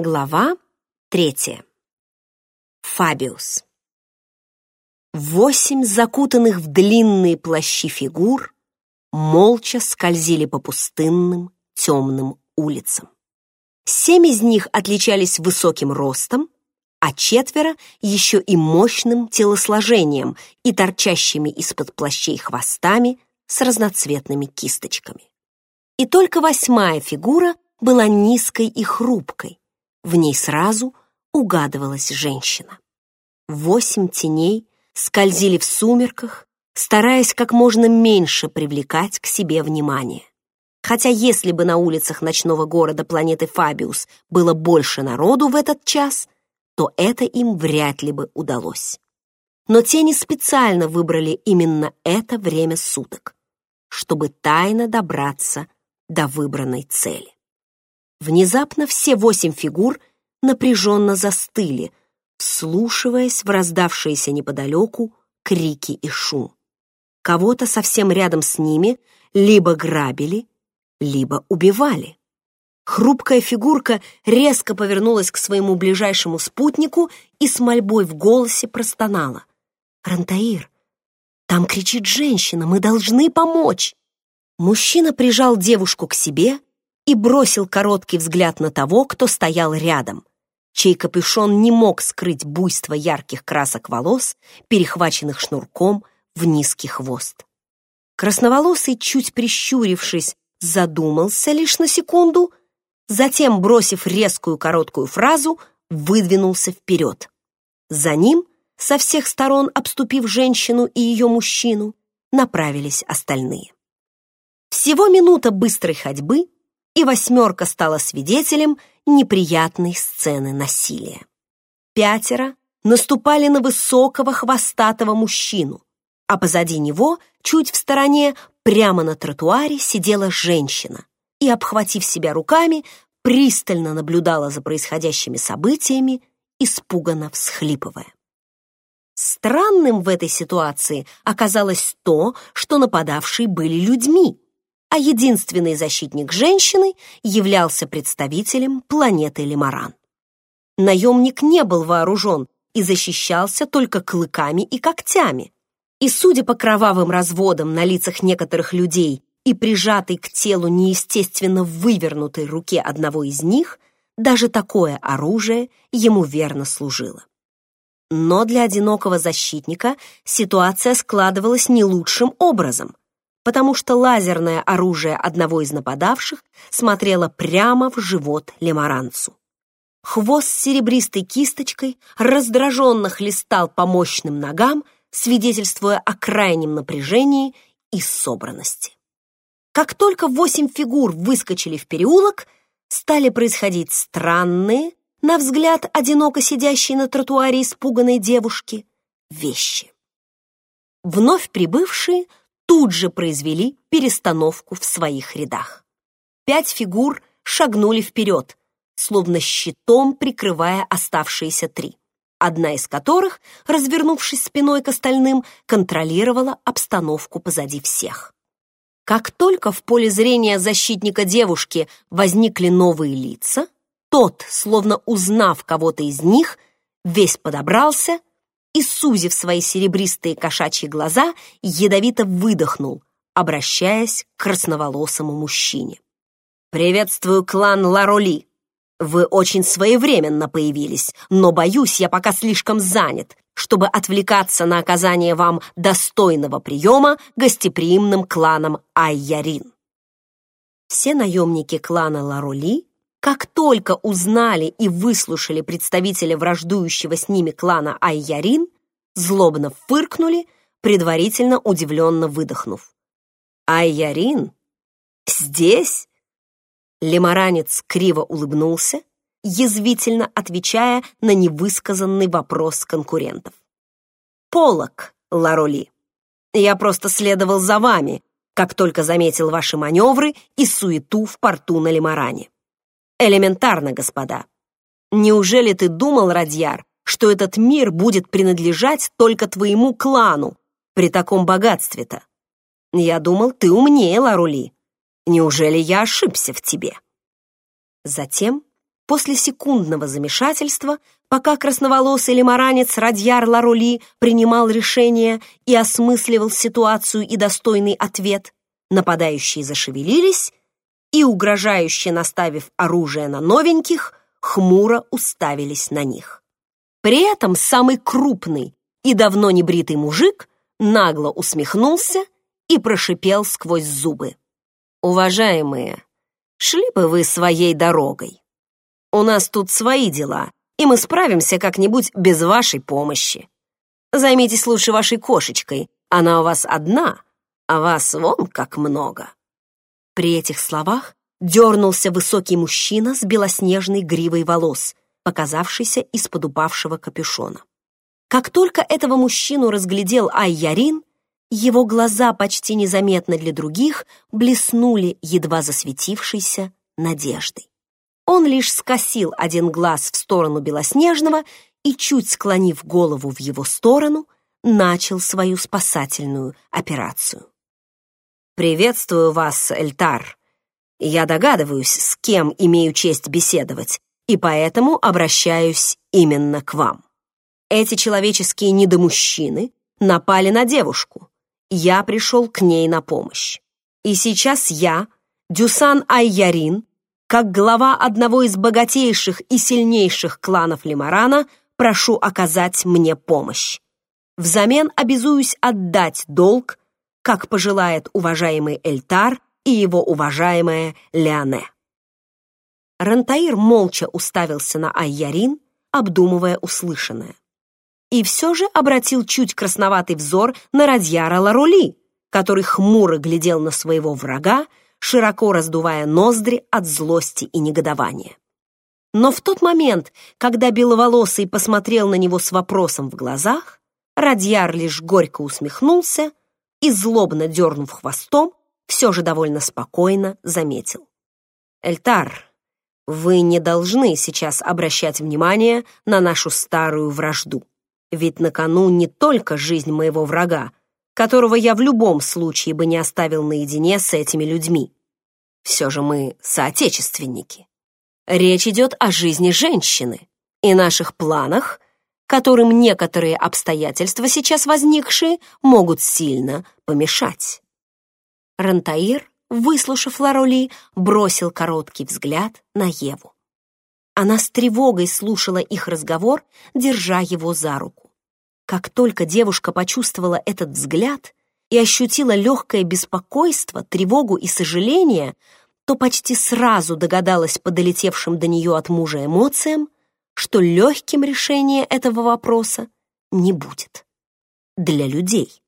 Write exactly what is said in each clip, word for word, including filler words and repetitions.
Глава третья. Фабиус. Восемь закутанных в длинные плащи фигур молча скользили по пустынным, темным улицам. Семь из них отличались высоким ростом, а четверо еще и мощным телосложением и торчащими из-под плащей хвостами с разноцветными кисточками. И только восьмая фигура была низкой и хрупкой. В ней сразу угадывалась женщина. Восемь теней скользили в сумерках, стараясь как можно меньше привлекать к себе внимание. Хотя если бы на улицах ночного города планеты Фабиус было больше народу в этот час, то это им вряд ли бы удалось. Но тени специально выбрали именно это время суток, чтобы тайно добраться до выбранной цели. Внезапно все восемь фигур напряженно застыли, вслушиваясь в раздавшиеся неподалеку крики и шум. Кого-то совсем рядом с ними либо грабили, либо убивали. Хрупкая фигурка резко повернулась к своему ближайшему спутнику и с мольбой в голосе простонала: «Рантаир, там кричит женщина, мы должны помочь!» Мужчина прижал девушку к себе и бросил короткий взгляд на того, кто стоял рядом, чей капюшон не мог скрыть буйство ярких красок волос, перехваченных шнурком в низкий хвост. Красноволосый, чуть прищурившись, задумался лишь на секунду, затем, бросив резкую короткую фразу, выдвинулся вперед. За ним, со всех сторон обступив женщину и ее мужчину, направились остальные. Всего минута быстрой ходьбы, и восьмерка стала свидетелем неприятной сцены насилия. Пятеро наступали на высокого хвостатого мужчину, а позади него, чуть в стороне, прямо на тротуаре сидела женщина и, обхватив себя руками, пристально наблюдала за происходящими событиями, испуганно всхлипывая. Странным в этой ситуации оказалось то, что нападавшие были людьми, а единственный защитник женщины являлся представителем планеты Лимаран. Наемник не был вооружен и защищался только клыками и когтями, и, судя по кровавым разводам на лицах некоторых людей и прижатой к телу неестественно вывернутой руке одного из них, даже такое оружие ему верно служило. Но для одинокого защитника ситуация складывалась не лучшим образом, потому что лазерное оружие одного из нападавших смотрело прямо в живот лимаранцу. Хвост с серебристой кисточкой раздраженно хлестал по мощным ногам, свидетельствуя о крайнем напряжении и собранности. Как только восемь фигур выскочили в переулок, стали происходить странные, на взгляд одиноко сидящей на тротуаре испуганной девушки, вещи. Вновь прибывшие тут же произвели перестановку в своих рядах. Пять фигур шагнули вперед, словно щитом прикрывая оставшиеся три, одна из которых, развернувшись спиной к остальным, контролировала обстановку позади всех. Как только в поле зрения защитника девушки возникли новые лица, тот, словно узнав кого-то из них, весь подобрался и, сузив свои серебристые кошачьи глаза, ядовито выдохнул, обращаясь к красноволосому мужчине. «Приветствую клан Лароли. Вы очень своевременно появились, но, боюсь, я пока слишком занят, чтобы отвлекаться на оказание вам достойного приема гостеприимным кланом Айярин». Все наемники клана Лароли, как только узнали и выслушали представителя враждующего с ними клана Айярин, злобно фыркнули, предварительно удивленно выдохнув. «Айярин? Здесь?» Лимаранец криво улыбнулся, язвительно отвечая на невысказанный вопрос конкурентов. «Полок, Лароли, я просто следовал за вами, как только заметил ваши маневры и суету в порту на Лимаране. Элементарно, господа. Неужели ты думал, Радьяр, что этот мир будет принадлежать только твоему клану при таком богатстве-то? Я думал, ты умнее, Лароли. Неужели я ошибся в тебе?» Затем, После секундного замешательства, пока красноволосый лимаранец Радьяр Лароли принимал решение и осмысливал ситуацию и достойный ответ, нападающие зашевелились и, угрожающе наставив оружие на новеньких, хмуро уставились на них. При этом самый крупный и давно не бритый мужик нагло усмехнулся и прошипел сквозь зубы: «Уважаемые, шли бы вы своей дорогой. У нас тут свои дела, и мы справимся как-нибудь без вашей помощи. Займитесь лучше вашей кошечкой, она у вас одна, а вас вон как много». При этих словах дернулся высокий мужчина с белоснежной гривой волос, показавшийся из-под упавшего капюшона. Как только этого мужчину разглядел Ай-Ярин, его глаза почти незаметно для других блеснули едва засветившейся надеждой. Он лишь скосил один глаз в сторону Белоснежного и, чуть склонив голову в его сторону, начал свою спасательную операцию. «Приветствую вас, Эльтар. Я догадываюсь, с кем имею честь беседовать, и поэтому обращаюсь именно к вам. Эти человеческие недомужчины напали на девушку. Я пришел к ней на помощь. И сейчас я, Дюсан Ай-Ярин, как глава одного из богатейших и сильнейших кланов Лимарана, прошу оказать мне помощь. Взамен обязуюсь отдать долг, как пожелает уважаемый Эльтар и его уважаемая Леоне». Рантаир молча уставился на Ай-Ярин, обдумывая услышанное. И все же обратил чуть красноватый взор на Радьяра Лароли, который хмуро глядел на своего врага, широко раздувая ноздри от злости и негодования. Но в тот момент, когда беловолосый посмотрел на него с вопросом в глазах, Радьяр лишь горько усмехнулся и, злобно дернув хвостом, все же довольно спокойно заметил: «Эльтар, вы не должны сейчас обращать внимание на нашу старую вражду. Ведь на кону не только жизнь моего врага, которого я в любом случае бы не оставил наедине с этими людьми. Все же мы соотечественники. Речь идет о жизни женщины и наших планах, которым некоторые обстоятельства, сейчас возникшие, могут сильно помешать». Рантаир, выслушав Лароли, бросил короткий взгляд на Еву. Она с тревогой слушала их разговор, держа его за руку. Как только девушка почувствовала этот взгляд и ощутила легкое беспокойство, тревогу и сожаление, то почти сразу догадалась по долетевшим до нее от мужа эмоциям, что легким решение этого вопроса не будет. Для людей.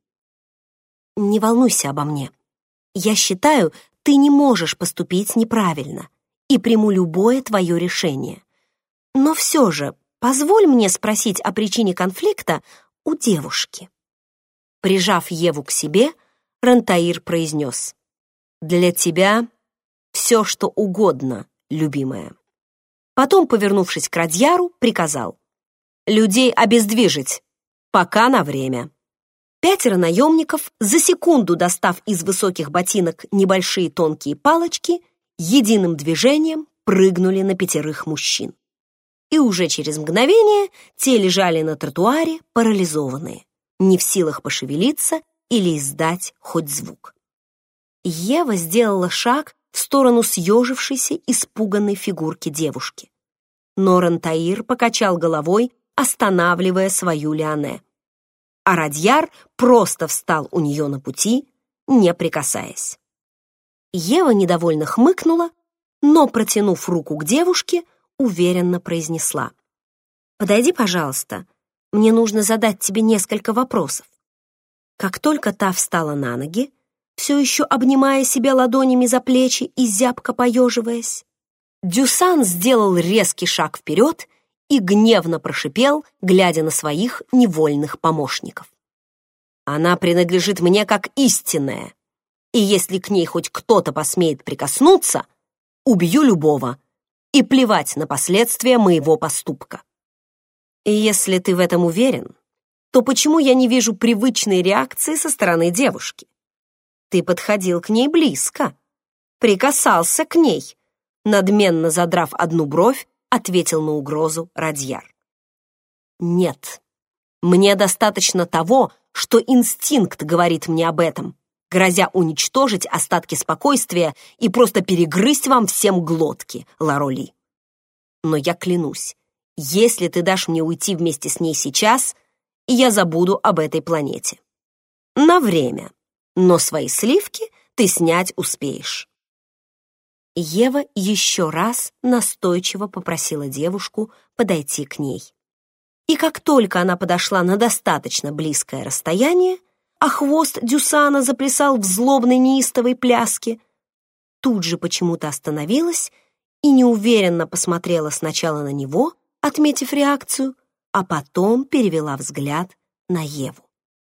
«Не волнуйся обо мне. Я считаю, ты не можешь поступить неправильно и приму любое твое решение. Но все же позволь мне спросить о причине конфликта у девушки». Прижав Еву к себе, Рантаир произнес: «Для тебя все, что угодно, любимая». Потом, повернувшись к Радьяру, приказал: «Людей обездвижить, пока на время». Пятеро наемников, за секунду достав из высоких ботинок небольшие тонкие палочки, единым движением прыгнули на пятерых мужчин. И уже через мгновение те лежали на тротуаре парализованные, не в силах пошевелиться или издать хоть звук. Ева сделала шаг в сторону съежившейся, испуганной фигурки девушки. Но Рантаир покачал головой, останавливая свою Леоне. А Радьяр просто встал у нее на пути, не прикасаясь. Ева недовольно хмыкнула, но, протянув руку к девушке, уверенно произнесла: «Подойди, пожалуйста, мне нужно задать тебе несколько вопросов». Как только та встала на ноги, все еще обнимая себя ладонями за плечи и зябко поеживаясь, Дюсан сделал резкий шаг вперед и гневно прошипел, глядя на своих невольных помощников: «Она принадлежит мне как истинная, и если к ней хоть кто-то посмеет прикоснуться, убью любого, и плевать на последствия моего поступка. И если ты в этом уверен, то почему я не вижу привычной реакции со стороны девушки? Ты подходил к ней близко, прикасался к ней», надменно задрав одну бровь, ответил на угрозу Радьяр. «Нет, мне достаточно того, что инстинкт говорит мне об этом, грозя уничтожить остатки спокойствия и просто перегрызть вам всем глотки, Лароли. Но я клянусь, если ты дашь мне уйти вместе с ней сейчас, я забуду об этой планете. На время, но свои сливки ты снять успеешь». Ева еще раз настойчиво попросила девушку подойти к ней. И как только она подошла на достаточно близкое расстояние, а хвост Дюсана заплясал в злобной неистовой пляске, тут же почему-то остановилась и неуверенно посмотрела сначала на него, отметив реакцию, а потом перевела взгляд на Еву.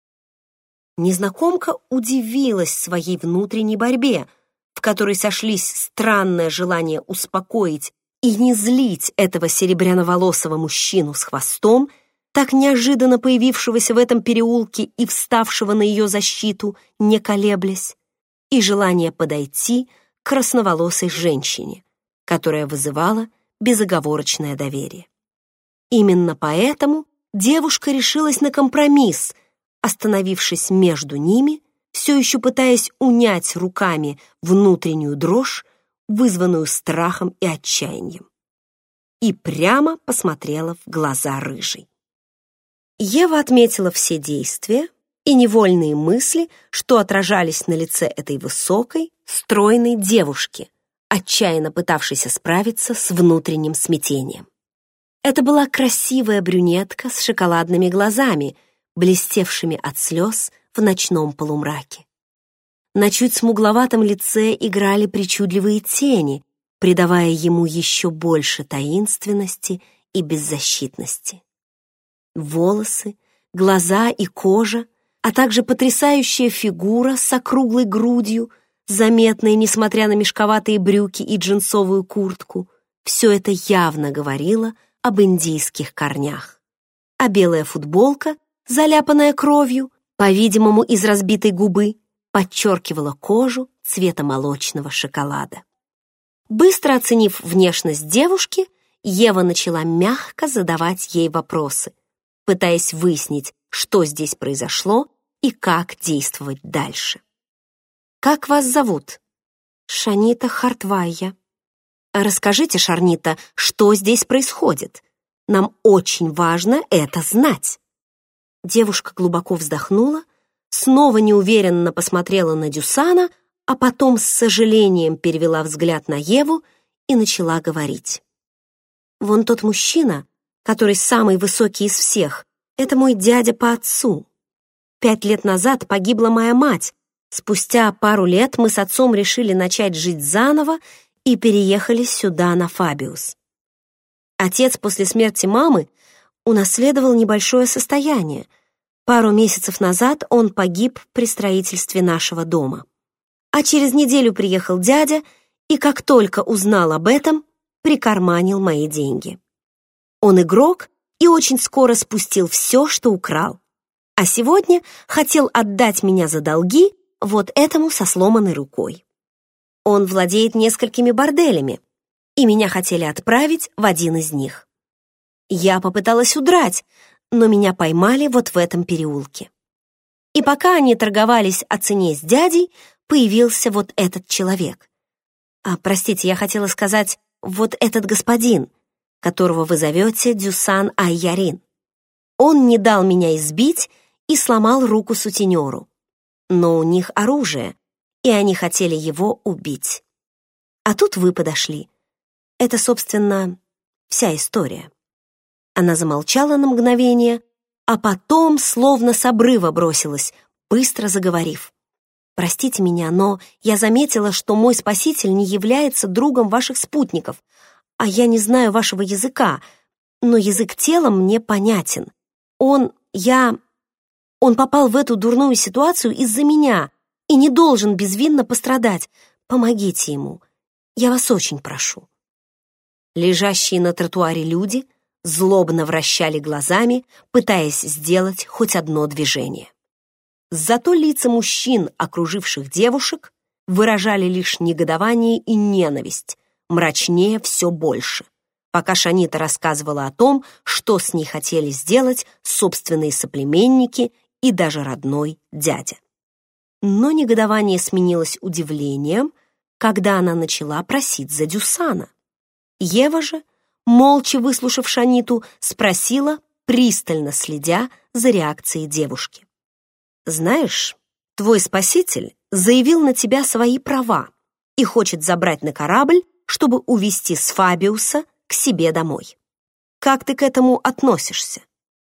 Незнакомка удивилась своей внутренней борьбе, в которой сошлись странное желание успокоить и не злить этого серебряноволосого мужчину с хвостом, так неожиданно появившегося в этом переулке и вставшего на ее защиту, не колеблясь, и желание подойти к красноволосой женщине, которая вызывала безоговорочное доверие. Именно поэтому девушка решилась на компромисс, остановившись между ними, все еще пытаясь унять руками внутреннюю дрожь, вызванную страхом и отчаянием, и прямо посмотрела в глаза рыжей. Ева отметила все действия и невольные мысли, что отражались на лице этой высокой, стройной девушки, отчаянно пытавшейся справиться с внутренним смятением. Это была красивая брюнетка с шоколадными глазами, блестевшими от слез в ночном полумраке. На чуть смугловатом лице играли причудливые тени, придавая ему еще больше таинственности и беззащитности. Волосы, глаза и кожа, а также потрясающая фигура с округлой грудью, заметная, несмотря на мешковатые брюки и джинсовую куртку, все это явно говорило об индийских корнях. А белая футболка, заляпанная кровью, по-видимому, из разбитой губы, подчеркивала кожу цвета молочного шоколада. Быстро оценив внешность девушки, Ева начала мягко задавать ей вопросы, пытаясь выяснить, что здесь произошло и как действовать дальше. «Как вас зовут?» «Шанита Хартвайя». «Расскажите, Шарнита, что здесь происходит? Нам очень важно это знать». Девушка глубоко вздохнула, снова неуверенно посмотрела на Дюсана, а потом с сожалением перевела взгляд на Еву и начала говорить. «Вон тот мужчина, который самый высокий из всех, это мой дядя по отцу. Пять лет назад погибла моя мать. Спустя пару лет мы с отцом решили начать жить заново и переехали сюда, на Фабиус. Отец после смерти мамы унаследовал небольшое состояние. Пару месяцев назад он погиб при строительстве нашего дома. А через неделю приехал дядя и, как только узнал об этом, прикарманил мои деньги. Он игрок и очень скоро спустил все, что украл. А сегодня хотел отдать меня за долги вот этому со сломанной рукой. Он владеет несколькими борделями, и меня хотели отправить в один из них. Я попыталась удрать, но меня поймали вот в этом переулке. И пока они торговались о цене с дядей, появился вот этот человек. А, простите, я хотела сказать, вот этот господин, которого вы зовете Дюсан Айярин. Он не дал меня избить и сломал руку сутенеру. Но у них оружие, и они хотели его убить. А тут вы подошли. Это, собственно, вся история». Она замолчала на мгновение, а потом словно с обрыва бросилась, быстро заговорив. «Простите меня, но я заметила, что мой спаситель не является другом ваших спутников, а я не знаю вашего языка, но язык тела мне понятен. Он, я... Он попал в эту дурную ситуацию из-за меня и не должен безвинно пострадать. Помогите ему. Я вас очень прошу». Лежащие на тротуаре люди злобно вращали глазами, пытаясь сделать хоть одно движение. Зато лица мужчин, окруживших девушек, выражали лишь негодование и ненависть, мрачнее все больше. пока Шанита рассказывала о том, что с ней хотели сделать собственные соплеменники и даже родной дядя. Но негодование сменилось удивлением, когда она начала просить за Дюсана. Ева же, молча выслушав Шаниту, спросила, пристально следя за реакцией девушки. «Знаешь, твой спаситель заявил на тебя свои права и хочет забрать на корабль, чтобы увезти Сфабиуса к себе домой. Как ты к этому относишься?»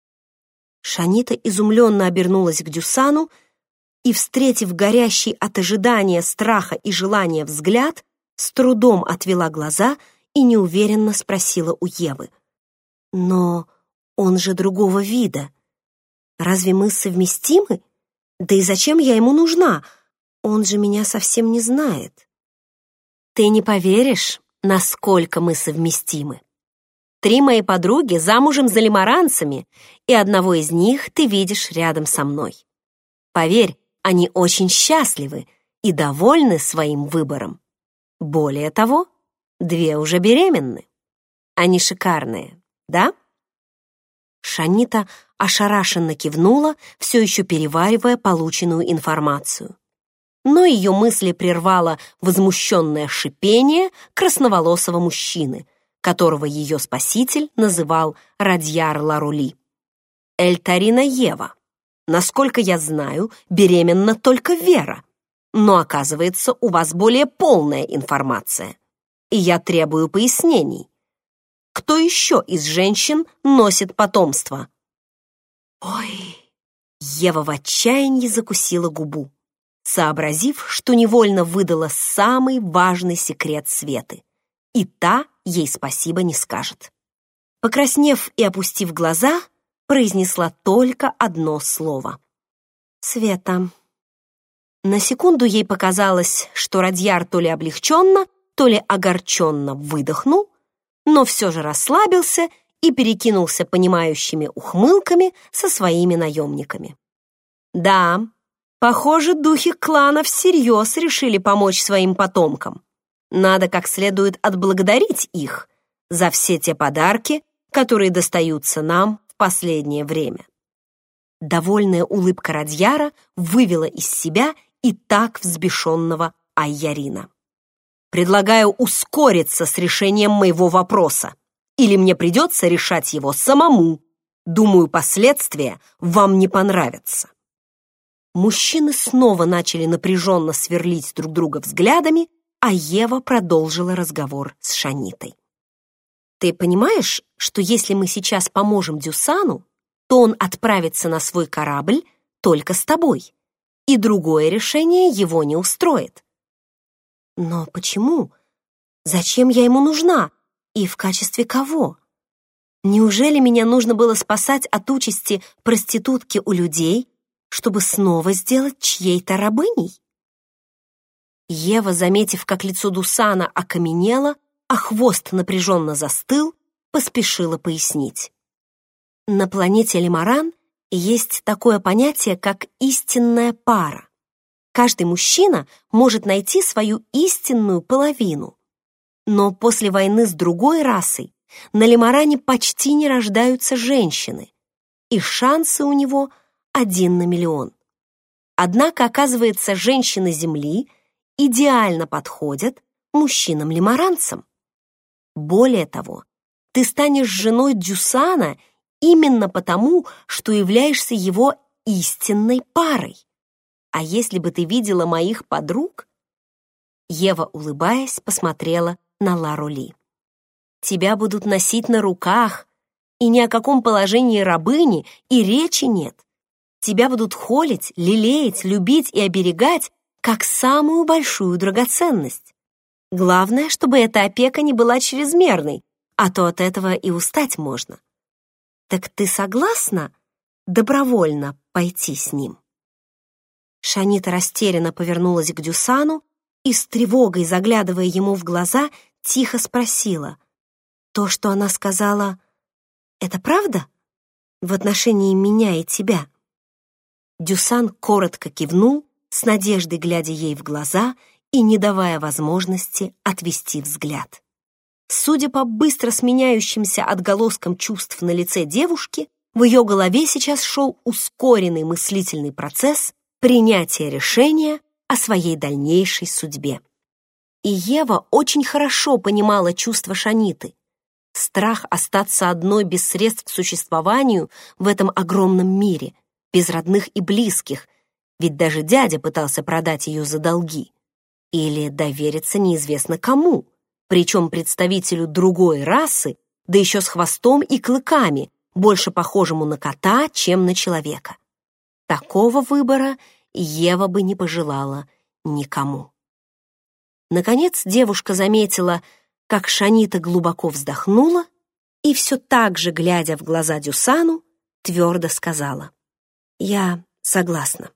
Шанита изумленно обернулась к Дюсану и, встретив горящий от ожидания, страха и желания взгляд, с трудом отвела глаза и неуверенно спросила у Евы. «Но он же другого вида. Разве мы совместимы? Да и зачем я ему нужна? Он же меня совсем не знает». «Ты не поверишь, насколько мы совместимы. Три мои подруги замужем за лимаранцами, и одного из них ты видишь рядом со мной. Поверь, они очень счастливы и довольны своим выбором. Более того, две уже беременны. Они шикарные, да?» Шанита ошарашенно кивнула, все еще переваривая полученную информацию. Но ее мысли прервало возмущенное шипение красноволосого мужчины, которого ее спаситель называл Радьяр Ларули. «Эльтарина Ева, насколько я знаю, беременна только Вера, но, оказывается, у вас более полная информация, и я требую пояснений. Кто еще из женщин носит потомство?» «Ой!» Ева в отчаянии закусила губу, сообразив, что невольно выдала самый важный секрет Светы, и та ей спасибо не скажет. Покраснев и опустив глаза, произнесла только одно слово. «Света». На секунду ей показалось, что Радьяр то ли облегченно, то ли огорченно выдохнул, но все же расслабился и перекинулся понимающими ухмылками со своими наемниками. Да, похоже, духи клана всерьез решили помочь своим потомкам. Надо как следует отблагодарить их за все те подарки, которые достаются нам в последнее время. Довольная улыбка Радьяра вывела из себя и так взбешенного Айярина. «Предлагаю ускориться с решением моего вопроса, или мне придется решать его самому. Думаю, последствия вам не понравятся». Мужчины снова начали напряженно сверлить друг друга взглядами, а Ева продолжила разговор с Шанитой. «Ты понимаешь, что если мы сейчас поможем Дюсану, то он отправится на свой корабль только с тобой, и другое решение его не устроит?» «Но почему? Зачем я ему нужна? И в качестве кого? Неужели меня нужно было спасать от участи проститутки у людей, чтобы снова сделать чьей-то рабыней?» Ева, заметив, как лицо Дюсана окаменело, а хвост напряженно застыл, поспешила пояснить. На планете Лимаран есть такое понятие, как истинная пара. Каждый мужчина может найти свою истинную половину. Но после войны с другой расой на Лимаране почти не рождаются женщины, и шансы у него один на миллион. Однако, оказывается, женщины Земли идеально подходят мужчинам-лимаранцам. Более того, ты станешь женой Дюсана именно потому, что являешься его истинной парой. А если бы ты видела моих подруг?» Ева, улыбаясь, посмотрела на Ларули. «Тебя будут носить на руках, и ни о каком положении рабыни и речи нет. Тебя будут холить, лелеять, любить и оберегать, как самую большую драгоценность. Главное, чтобы эта опека не была чрезмерной, а то от этого и устать можно. Так ты согласна добровольно пойти с ним?» Шанита растерянно повернулась к Дюсану и, с тревогой заглядывая ему в глаза, тихо спросила: «То, что она сказала, это правда? В отношении меня и тебя?» Дюсан коротко кивнул, с надеждой глядя ей в глаза и не давая возможности отвести взгляд. Судя по быстро сменяющимся отголоскам чувств на лице девушки, в ее голове сейчас шел ускоренный мыслительный процесс принятия решения о своей дальнейшей судьбе. И Ева очень хорошо понимала чувства Шаниты. Страх остаться одной без средств к существованию в этом огромном мире, без родных и близких, ведь даже дядя пытался продать ее за долги. Или довериться неизвестно кому, причем представителю другой расы, да еще с хвостом и клыками, больше похожему на кота, чем на человека. Такого выбора Ева бы не пожелала никому. Наконец девушка заметила, как Шанита глубоко вздохнула и все так же, глядя в глаза Дюсану, твердо сказала: «Я согласна».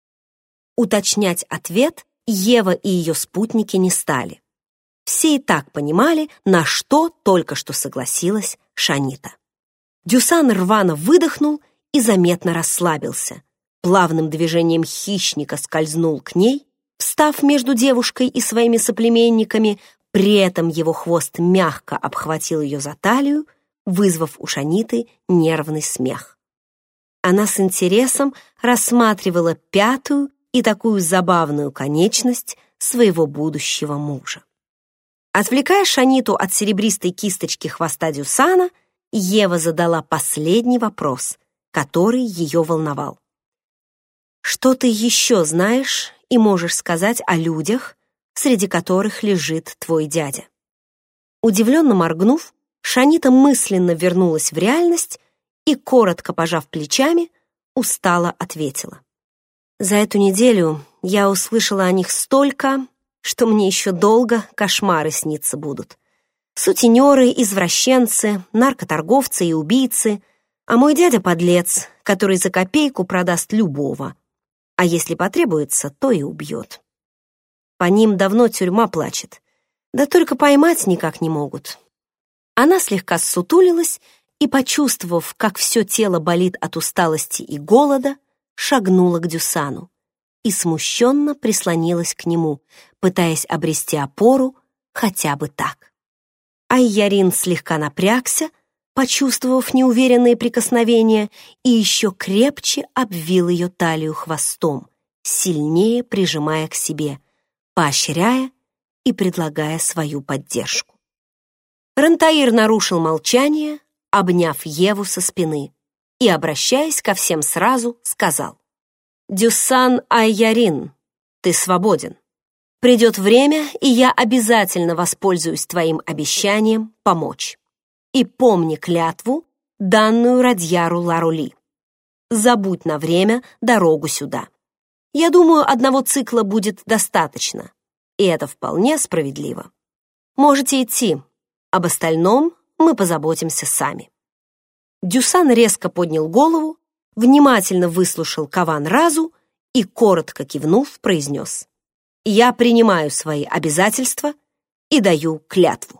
Уточнять ответ Ева и ее спутники не стали. Все и так понимали, на что только что согласилась Шанита. Дюсан рвано выдохнул и заметно расслабился. Плавным движением хищника скользнул к ней, встав между девушкой и своими соплеменниками, при этом его хвост мягко обхватил ее за талию, вызвав у Шаниты нервный смех. Она с интересом рассматривала пятую и такую забавную конечность своего будущего мужа. Отвлекая Шаниту от серебристой кисточки хвоста Дюсана, Ева задала последний вопрос, который ее волновал. «Что ты еще знаешь и можешь сказать о людях, среди которых лежит твой дядя?» Удивленно моргнув, Шанита мысленно вернулась в реальность и, коротко пожав плечами, устало ответила: «За эту неделю я услышала о них столько, что мне еще долго кошмары сниться будут. Сутенеры, извращенцы, наркоторговцы и убийцы, а мой дядя подлец, который за копейку продаст любого, а если потребуется, то и убьет. По ним давно тюрьма плачет, да только поймать никак не могут». Она слегка ссутулилась и, почувствовав, как все тело болит от усталости и голода, шагнула к Дюсану и смущенно прислонилась к нему, пытаясь обрести опору хотя бы так. Айярин слегка напрягся, почувствовав неуверенные прикосновения, и еще крепче обвил ее талию хвостом, сильнее прижимая к себе, поощряя и предлагая свою поддержку. Рантаир нарушил молчание, обняв Еву со спины, и, обращаясь ко всем сразу, сказал: «Дюсан Айярин, ты свободен. Придет время, и я обязательно воспользуюсь твоим обещанием помочь. И помни клятву, данную Радьяру Ларули. Забудь на время дорогу сюда. Я думаю, одного цикла будет достаточно, и это вполне справедливо. Можете идти, об остальном мы позаботимся сами». Дюсан резко поднял голову, внимательно выслушал Каван-Разу и, коротко кивнув, произнес: «Я принимаю свои обязательства и даю клятву».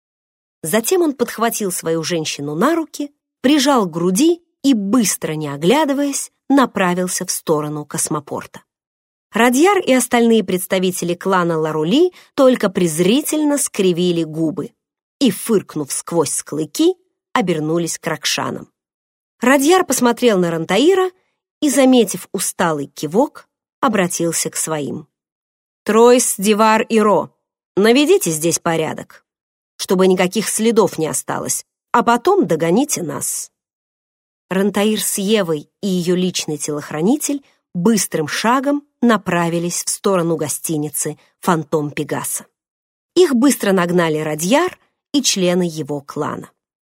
Затем он подхватил свою женщину на руки, прижал к груди и, быстро не оглядываясь, направился в сторону космопорта. Радьяр и остальные представители клана Ларули только презрительно скривили губы и, фыркнув сквозь клыки, обернулись к Ракшанам. Радьяр посмотрел на Рантаира и, заметив усталый кивок, обратился к своим: «Тройс, Дивар и Ро, наведите здесь порядок, чтобы никаких следов не осталось, а потом догоните нас». Рантаир с Евой и ее личный телохранитель быстрым шагом направились в сторону гостиницы «Фантом Пегаса». Их быстро нагнали Радьяр и члены его клана.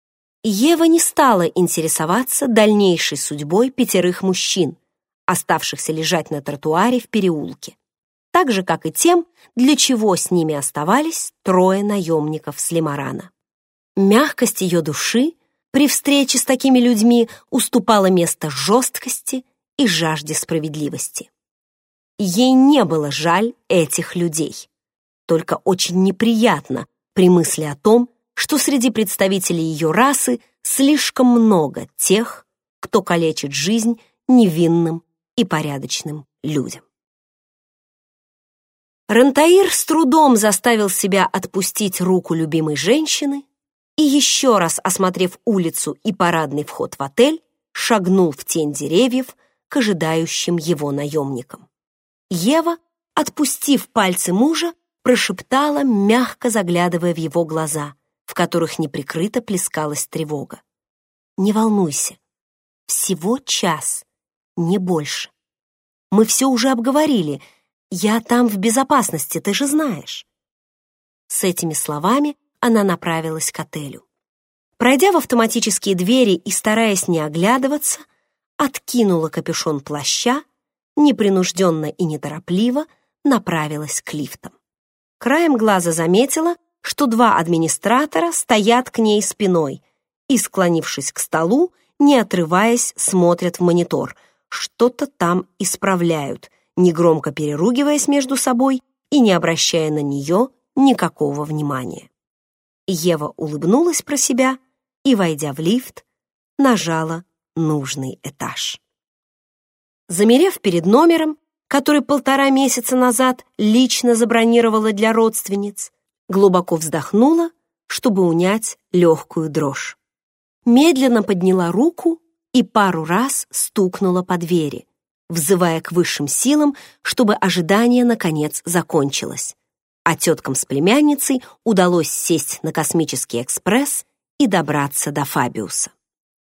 Ева не стала интересоваться дальнейшей судьбой пятерых мужчин, оставшихся лежать на тротуаре в переулке, так же, как и тем, для чего с ними оставались трое наемников с Лимарана. Мягкость ее души при встрече с такими людьми уступала место жесткости и жажде справедливости. Ей не было жаль этих людей, только очень неприятно при мысли о том, что среди представителей ее расы слишком много тех, кто калечит жизнь невинным и порядочным людям. Рантаир с трудом заставил себя отпустить руку любимой женщины и, еще раз осмотрев улицу и парадный вход в отель, шагнул в тень деревьев к ожидающим его наемникам. Ева, отпустив пальцы мужа, прошептала, мягко заглядывая в его глаза, в которых неприкрыто плескалась тревога. «Не волнуйся, всего час, не больше. Мы все уже обговорили, я там в безопасности, ты же знаешь». С этими словами она направилась к отелю. Пройдя в автоматические двери и стараясь не оглядываться, откинула капюшон плаща, непринужденно и неторопливо направилась к лифтам. Краем глаза заметила, что два администратора стоят к ней спиной и, склонившись к столу, не отрываясь, смотрят в монитор, что-то там исправляют, негромко переругиваясь между собой и не обращая на нее никакого внимания. Ева улыбнулась про себя и, войдя в лифт, нажала нужный этаж. Замерев перед номером, который полтора месяца назад лично забронировала для родственниц, глубоко вздохнула, чтобы унять легкую дрожь. Медленно подняла руку и пару раз стукнула по двери, взывая к высшим силам, чтобы ожидание наконец закончилось, а теткам с племянницей удалось сесть на космический экспресс и добраться до Фабиуса.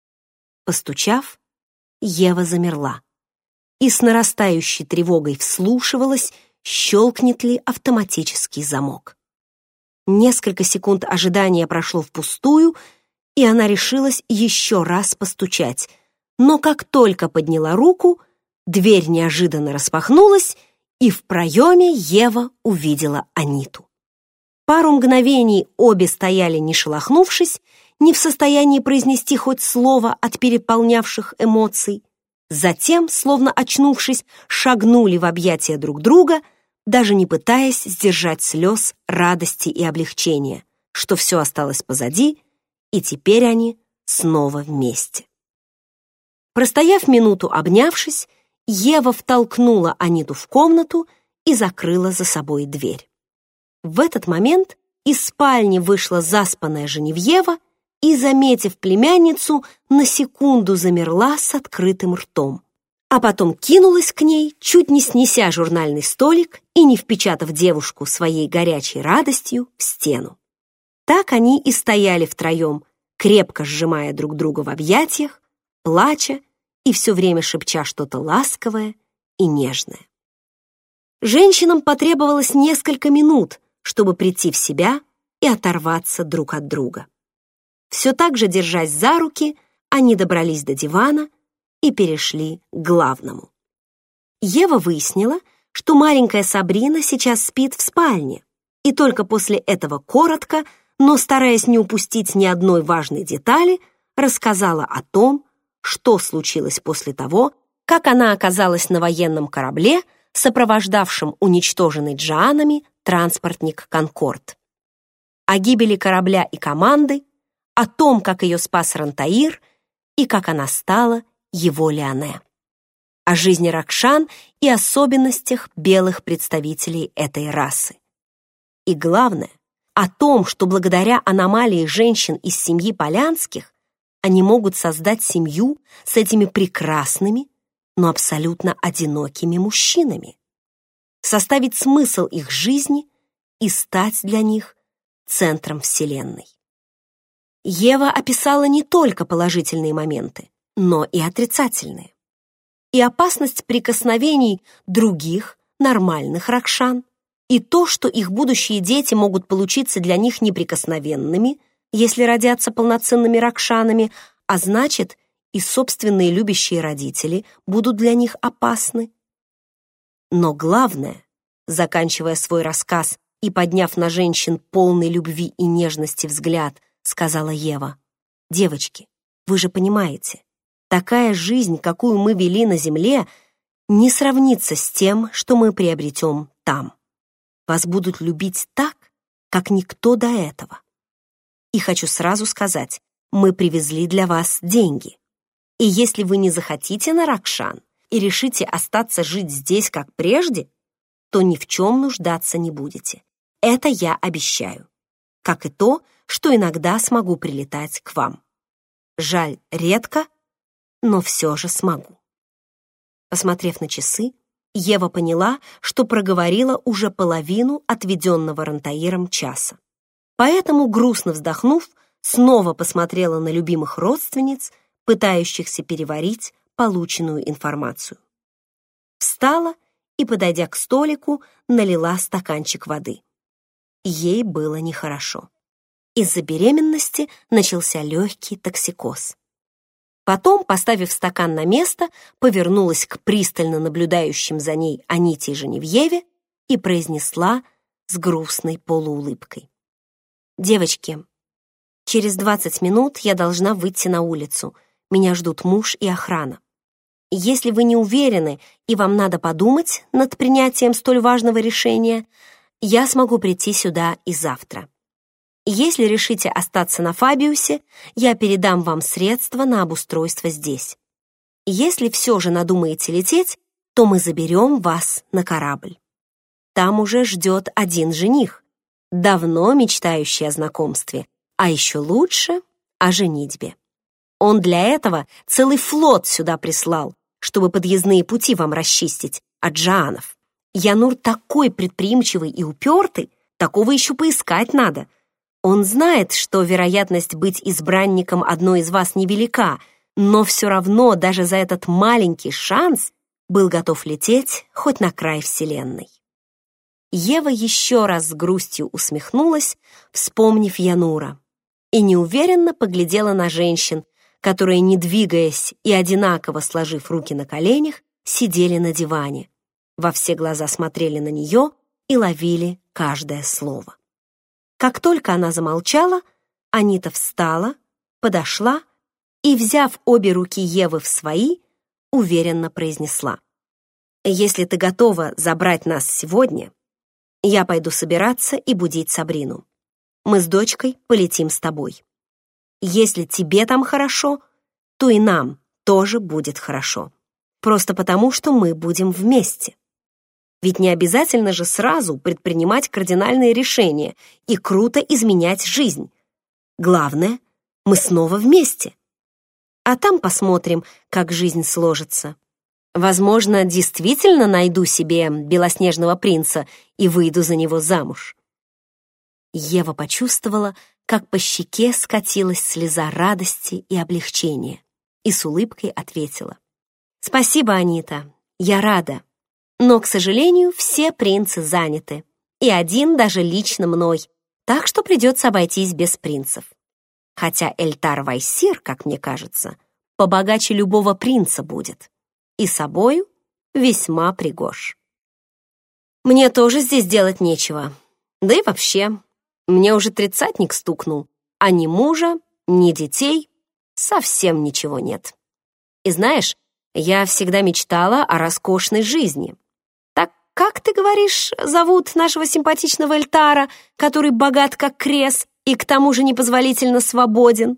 Постучав, Ева замерла и с нарастающей тревогой вслушивалась, щелкнет ли автоматический замок. Несколько секунд ожидания прошло впустую, и она решилась еще раз постучать, но как только подняла руку, дверь неожиданно распахнулась, и в проеме Ева увидела Аниту. Пару мгновений обе стояли, не шелохнувшись, не в состоянии произнести хоть слово от переполнявших эмоций. Затем, словно очнувшись, шагнули в объятия друг друга, даже не пытаясь сдержать слез радости и облегчения, что все осталось позади, и теперь они снова вместе. Простояв минуту, обнявшись, Ева втолкнула Аниту в комнату и закрыла за собой дверь. В этот момент из спальни вышла заспанная Женевьева и, заметив племянницу, на секунду замерла с открытым ртом, а потом кинулась к ней, чуть не снеся журнальный столик и не впечатав девушку своей горячей радостью в стену. Так они и стояли втроем, крепко сжимая друг друга в объятиях, плача и все время шепча что-то ласковое и нежное. Женщинам потребовалось несколько минут, чтобы прийти в себя и оторваться друг от друга. Все так же, держась за руки, они добрались до дивана и перешли к главному. Ева выяснила, что маленькая Сабрина сейчас спит в спальне, и только после этого коротко, но стараясь не упустить ни одной важной детали, рассказала о том, что случилось после того, как она оказалась на военном корабле, сопровождавшем уничтоженный Джоаннами транспортник «Конкорд». О гибели корабля и команды, о том, как ее спас Рантаир и как она стала его Леоне, о жизни Ракшан и особенностях белых представителей этой расы. И главное, о том, что благодаря аномалии женщин из семьи Полянских они могут создать семью с этими прекрасными, но абсолютно одинокими мужчинами, составить смысл их жизни и стать для них центром Вселенной. Ева описала не только положительные моменты, но и отрицательные. И опасность прикосновений других, нормальных Ракшан, и то, что их будущие дети могут получиться для них неприкосновенными, если родятся полноценными Ракшанами, а значит, и собственные любящие родители будут для них опасны. Но главное, заканчивая свой рассказ и подняв на женщин полный любви и нежности взгляд, сказала Ева: «Девочки, вы же понимаете, такая жизнь, какую мы вели на земле, не сравнится с тем, что мы приобретем там. Вас будут любить так, как никто до этого. И хочу сразу сказать, мы привезли для вас деньги. И если вы не захотите на Ракшан и решите остаться жить здесь, как прежде, то ни в чем нуждаться не будете. Это я обещаю. Как и то, что иногда смогу прилетать к вам. Жаль, редко, но все же смогу». Посмотрев на часы, Ева поняла, что проговорила уже половину отведенного Рантаиром часа. Поэтому, грустно вздохнув, снова посмотрела на любимых родственниц, пытающихся переварить полученную информацию. Встала и, подойдя к столику, налила стаканчик воды. Ей было нехорошо. Из-за беременности начался легкий токсикоз. Потом, поставив стакан на место, повернулась к пристально наблюдающим за ней Аните и Женевьеве и произнесла с грустной полуулыбкой: «Девочки, через двадцать минут я должна выйти на улицу. Меня ждут муж и охрана. Если вы не уверены и вам надо подумать над принятием столь важного решения, я смогу прийти сюда и завтра. Если решите остаться на Фабиусе, я передам вам средства на обустройство здесь. Если все же надумаете лететь, то мы заберем вас на корабль. Там уже ждет один жених, давно мечтающий о знакомстве, а еще лучше — о женитьбе. Он для этого целый флот сюда прислал, чтобы подъездные пути вам расчистить от джаанов. Янур такой предприимчивый и упертый, такого еще поискать надо. Он знает, что вероятность быть избранником одной из вас невелика, но все равно даже за этот маленький шанс был готов лететь хоть на край вселенной». Ева еще раз с грустью усмехнулась, вспомнив Янура, и неуверенно поглядела на женщин, которые, не двигаясь и одинаково сложив руки на коленях, сидели на диване, во все глаза смотрели на нее и ловили каждое слово. Как только она замолчала, Анита встала, подошла и, взяв обе руки Евы в свои, уверенно произнесла: «Если ты готова забрать нас сегодня, я пойду собираться и будить Сабрину. Мы с дочкой полетим с тобой. Если тебе там хорошо, то и нам тоже будет хорошо. Просто потому, что мы будем вместе. Ведь не обязательно же сразу предпринимать кардинальные решения и круто изменять жизнь. Главное, мы снова вместе. А там посмотрим, как жизнь сложится. Возможно, действительно найду себе белоснежного принца и выйду за него замуж». Ева почувствовала, как по щеке скатилась слеза радости и облегчения, и с улыбкой ответила: «Спасибо, Анита, я рада. Но, к сожалению, все принцы заняты, и один даже лично мной, так что придется обойтись без принцев. Хотя Эльтар Вайсир, как мне кажется, побогаче любого принца будет, и собою весьма пригож. Мне тоже здесь делать нечего, да и вообще, мне уже тридцатник стукнул, а ни мужа, ни детей, совсем ничего нет. И знаешь, я всегда мечтала о роскошной жизни. Так как, ты говоришь, зовут нашего симпатичного Эльтара, который богат как крес и к тому же непозволительно свободен?»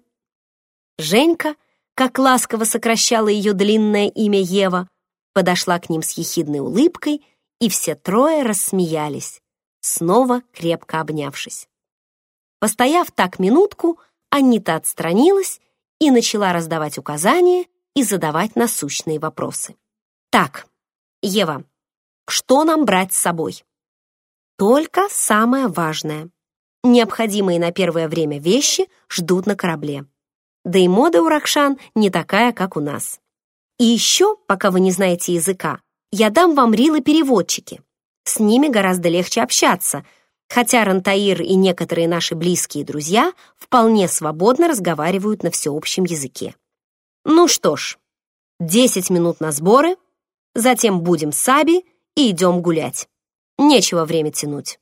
Женька, как ласково сокращала ее длинное имя Ева, подошла к ним с ехидной улыбкой, и все трое рассмеялись, снова крепко обнявшись. Постояв так минутку, Анита отстранилась и начала раздавать указания и задавать насущные вопросы. «Так, Ева, что нам брать с собой?» «Только самое важное. Необходимые на первое время вещи ждут на корабле. Да и мода у Ракшан не такая, как у нас. И еще, пока вы не знаете языка, я дам вам рилы-переводчики. С ними гораздо легче общаться, хотя Рантаир и некоторые наши близкие друзья вполне свободно разговаривают на всеобщем языке. Ну что ж, десять минут на сборы, затем будем саби и идем гулять. Нечего время тянуть».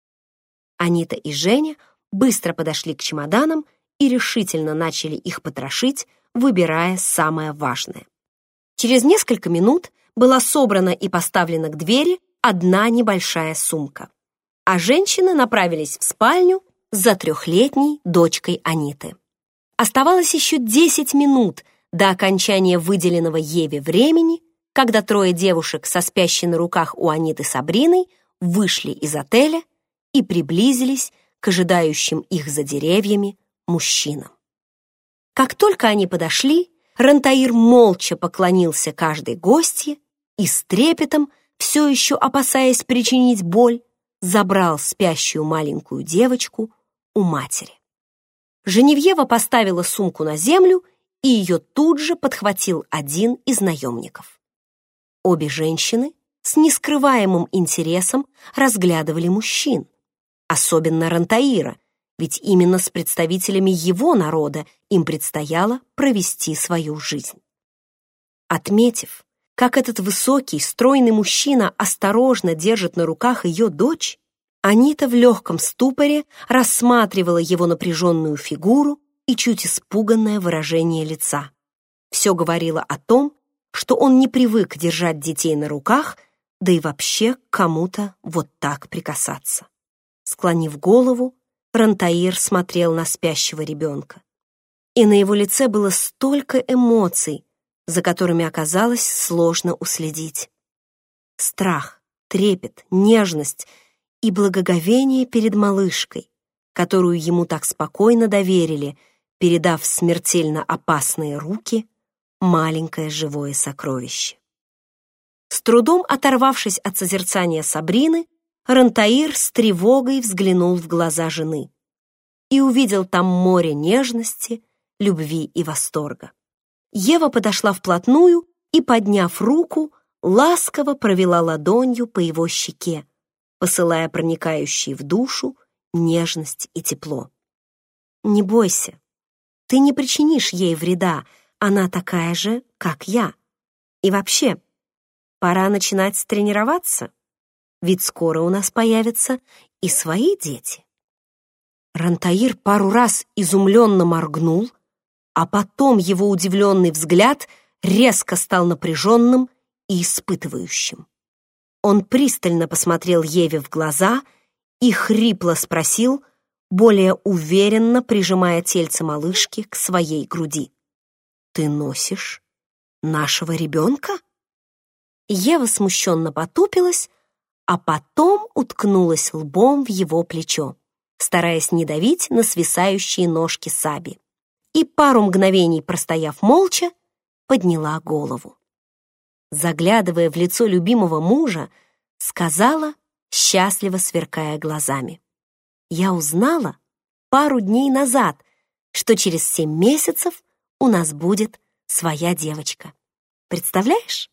Анита и Женя быстро подошли к чемоданам и решительно начали их потрошить, выбирая самое важное. Через несколько минут была собрана и поставлена к двери одна небольшая сумка, а женщины направились в спальню за трехлетней дочкой Аниты. Оставалось еще десять минут до окончания выделенного Еве времени, когда трое девушек со спящей на руках у Аниты Сабриной вышли из отеля и приблизились к ожидающим их за деревьями мужчинам. Как только они подошли, Рантаир молча поклонился каждой гостье и с трепетом, все еще опасаясь причинить боль, забрал спящую маленькую девочку у матери. Женевьева поставила сумку на землю, и ее тут же подхватил один из наемников. Обе женщины с нескрываемым интересом разглядывали мужчин, особенно Рантаира, ведь именно с представителями его народа им предстояло провести свою жизнь. Отметив, как этот высокий, стройный мужчина осторожно держит на руках ее дочь, Анита в легком ступоре рассматривала его напряженную фигуру и чуть испуганное выражение лица. Все говорило о том, что он не привык держать детей на руках, да и вообще к кому-то вот так прикасаться. Склонив голову, Рантаир смотрел на спящего ребенка. И на его лице было столько эмоций, за которыми оказалось сложно уследить. Страх, трепет, нежность и благоговение перед малышкой, которую ему так спокойно доверили, передав в смертельно опасные руки маленькое живое сокровище. С трудом оторвавшись от созерцания Сабрины, Рантаир с тревогой взглянул в глаза жены и увидел там море нежности, любви и восторга. Ева подошла вплотную и, подняв руку, ласково провела ладонью по его щеке, посылая проникающие в душу нежность и тепло. «Не бойся, ты не причинишь ей вреда, она такая же, как я. И вообще, пора начинать тренироваться, ведь скоро у нас появятся и свои дети». Рантаир пару раз изумленно моргнул, а потом его удивленный взгляд резко стал напряженным и испытывающим. Он пристально посмотрел Еве в глаза и хрипло спросил, более уверенно прижимая тельце малышки к своей груди: «Ты носишь нашего ребенка?» Ева смущенно потупилась, а потом уткнулась лбом в его плечо, стараясь не давить на свисающие ножки Саби, и пару мгновений, простояв молча, подняла голову. Заглядывая в лицо любимого мужа, сказала, счастливо сверкая глазами: «Я узнала пару дней назад, что через семь месяцев у нас будет своя девочка. Представляешь?»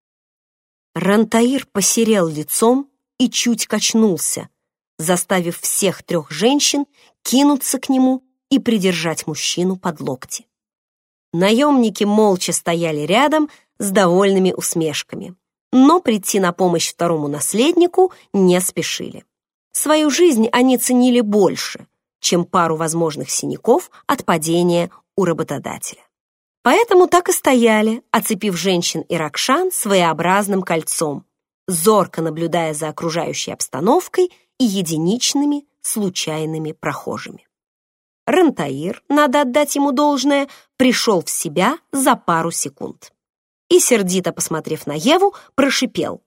Рантаир посерел лицом и чуть качнулся, заставив всех трех женщин кинуться к нему и придержать мужчину под локти. Наемники молча стояли рядом с довольными усмешками, но прийти на помощь второму наследнику не спешили. Свою жизнь они ценили больше, чем пару возможных синяков от падения у работодателя. Поэтому так и стояли, оцепив женщин и Ракшан своеобразным кольцом, зорко наблюдая за окружающей обстановкой и единичными случайными прохожими. Рантаир, надо отдать ему должное, пришел в себя за пару секунд и, сердито посмотрев на Еву, прошипел: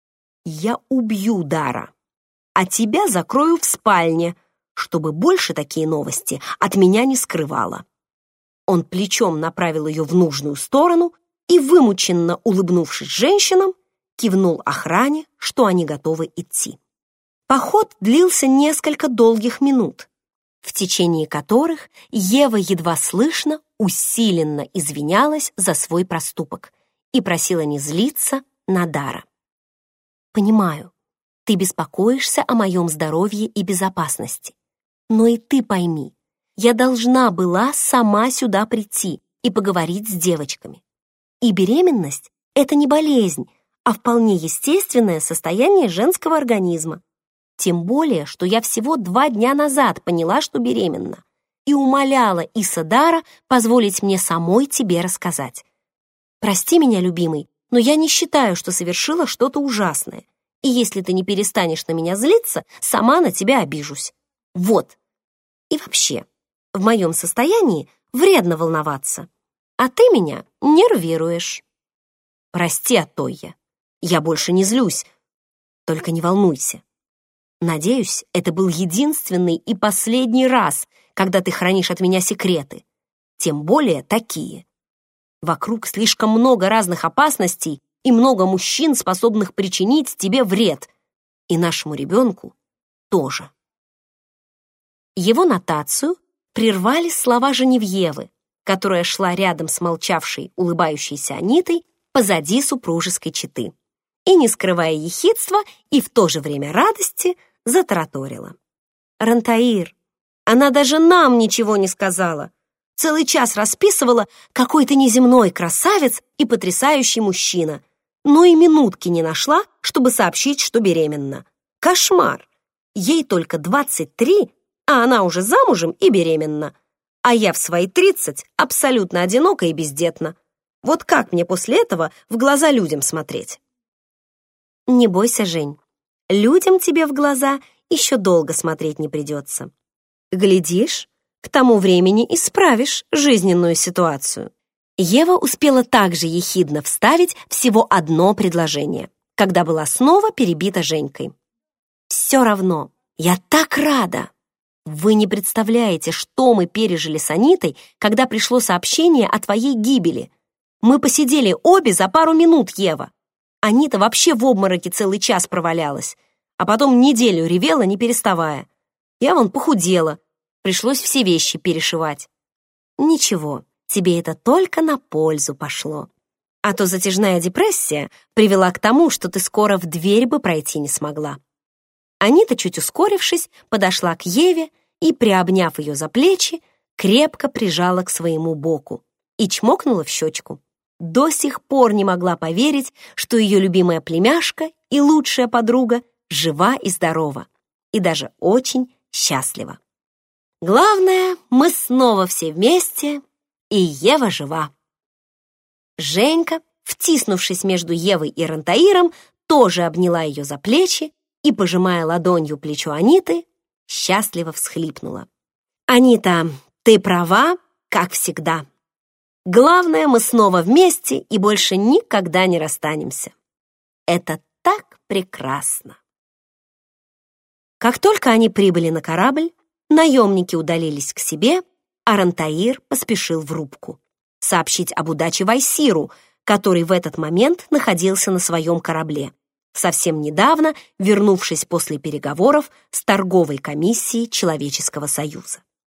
«Я убью Дара, а тебя закрою в спальне, чтобы больше такие новости от меня не скрывала». Он плечом направил ее в нужную сторону и, вымученно улыбнувшись женщинам, кивнул охране, что они готовы идти. Поход длился несколько долгих минут, в течение которых Ева едва слышно усиленно извинялась за свой проступок и просила не злиться на Дара. «Понимаю, ты беспокоишься о моем здоровье и безопасности, но и ты пойми, я должна была сама сюда прийти и поговорить с девочками. И беременность — это не болезнь, а вполне естественное состояние женского организма. Тем более, что я всего два дня назад поняла, что беременна, и умоляла Иса Дара позволить мне самой тебе рассказать. Прости меня, любимый, но я не считаю, что совершила что-то ужасное, и если ты не перестанешь на меня злиться, сама на тебя обижусь. Вот. И вообще, в моем состоянии вредно волноваться, а ты меня нервируешь». «Прости, Атойя, я больше не злюсь. Только не волнуйся, Надеюсь, это был единственный и последний раз, когда ты хранишь от меня секреты. Тем более такие. Вокруг слишком много разных опасностей и много мужчин, способных причинить тебе вред. И нашему ребенку тоже. Его нотацию прервали слова Женевьевы, которая шла рядом с молчавшей, улыбающейся Анитой позади супружеской четы и, не скрывая ехидства и в то же время радости, затараторила. «Рантаир, она даже нам ничего не сказала. Целый час расписывала, какой ты неземной красавец и потрясающий мужчина, но и минутки не нашла, чтобы сообщить, что беременна. Кошмар! Ей только двадцать три, а она уже замужем и беременна. А я в свои тридцать абсолютно одинока и бездетна. Вот как мне после этого в глаза людям смотреть?» «Не бойся, Жень, людям тебе в глаза еще долго смотреть не придется. Глядишь, к тому времени исправишь жизненную ситуацию». Ева успела также ехидно вставить всего одно предложение, когда была снова перебита Женькой. «Все равно, я так рада! Вы не представляете, что мы пережили с Анитой, когда пришло сообщение о твоей гибели. Мы посидели обе за пару минут, Ева. Анита вообще в обмороке целый час провалялась, а потом неделю ревела, не переставая. Я вон похудела, пришлось все вещи перешивать. Ничего, тебе это только на пользу пошло. А то затяжная депрессия привела к тому, что ты скоро в дверь бы пройти не смогла». Анита, чуть ускорившись, подошла к Еве и, приобняв ее за плечи, крепко прижала к своему боку и чмокнула в щечку. До сих пор не могла поверить, что ее любимая племяшка и лучшая подруга жива и здорова, и даже очень счастлива. Главное, мы снова все вместе, и Ева жива. Женька, втиснувшись между Евой и Рантаиром, тоже обняла ее за плечи и, пожимая ладонью плечо Аниты, счастливо всхлипнула. «Анита, ты права, как всегда. Главное, мы снова вместе и больше никогда не расстанемся. Это так прекрасно!» Как только они прибыли на корабль, наемники удалились к себе, а Рантаир поспешил в рубку сообщить об удаче Вайсиру, который в этот момент находился на своем корабле, совсем недавно вернувшись после переговоров с торговой комиссией Человеческого Союза.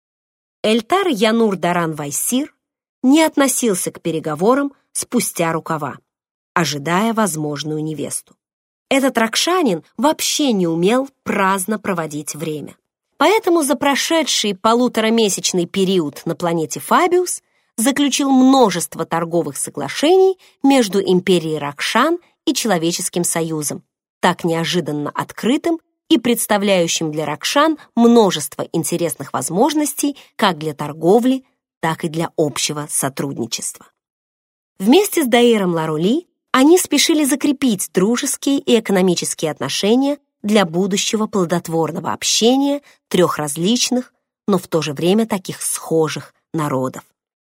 Эльтар Янур Даран Вайсир не относился к переговорам спустя рукава, ожидая возможную невесту. Этот ракшанин вообще не умел праздно проводить время. Поэтому за прошедший полуторамесячный период на планете Фабиус заключил множество торговых соглашений между империей Ракшан и Человеческим Союзом, так неожиданно открытым и представляющим для Ракшан множество интересных возможностей как для торговли, так и для общего сотрудничества. Вместе с Даиром Ларули они спешили закрепить дружеские и экономические отношения для будущего плодотворного общения трех различных, но в то же время таких схожих народов.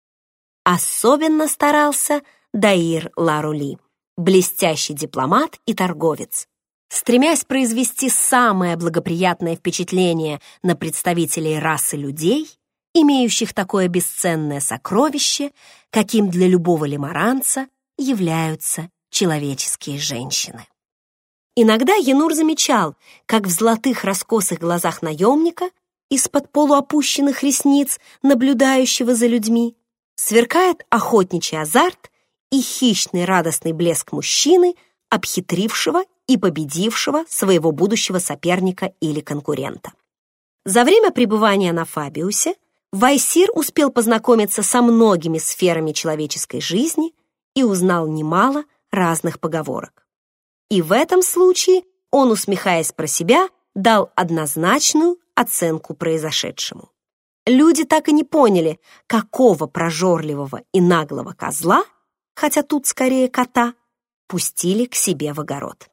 Особенно старался Даир Ларули, блестящий дипломат и торговец. Стремясь произвести самое благоприятное впечатление на представителей расы людей, имеющих такое бесценное сокровище, каким для любого лимаранца являются человеческие женщины. Иногда Янур замечал, как в золотых раскосых глазах наемника, из-под полуопущенных ресниц, наблюдающего за людьми, сверкает охотничий азарт и хищный радостный блеск мужчины, обхитрившего и победившего своего будущего соперника или конкурента. За время пребывания на Фабиусе Вайсир успел познакомиться со многими сферами человеческой жизни и узнал немало разных поговорок. И в этом случае он, усмехаясь про себя, дал однозначную оценку произошедшему. Люди так и не поняли, какого прожорливого и наглого козла, хотя тут скорее кота, пустили к себе в огород.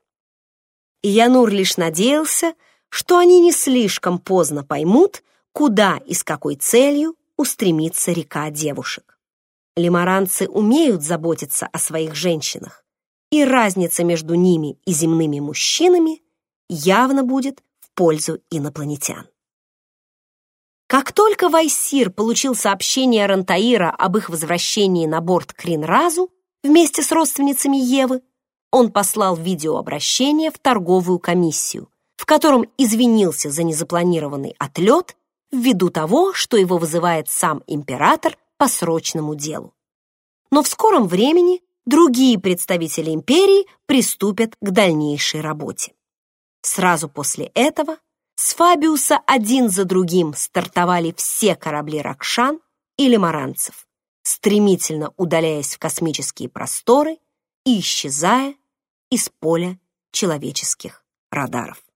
И Янур лишь надеялся, что они не слишком поздно поймут, куда и с какой целью устремится река девушек. Лимаранцы умеют заботиться о своих женщинах, и разница между ними и земными мужчинами явно будет в пользу инопланетян. Как только Вайсир получил сообщение Рантаира об их возвращении на борт Крин-Разу вместе с родственницами Евы, он послал видеообращение в торговую комиссию, в котором извинился за незапланированный отлет ввиду того, что его вызывает сам император по срочному делу. Но в скором времени другие представители империи приступят к дальнейшей работе. Сразу после этого с Фабиуса один за другим стартовали все корабли Ракшан и лимаранцев, стремительно удаляясь в космические просторы и исчезая из поля человеческих радаров.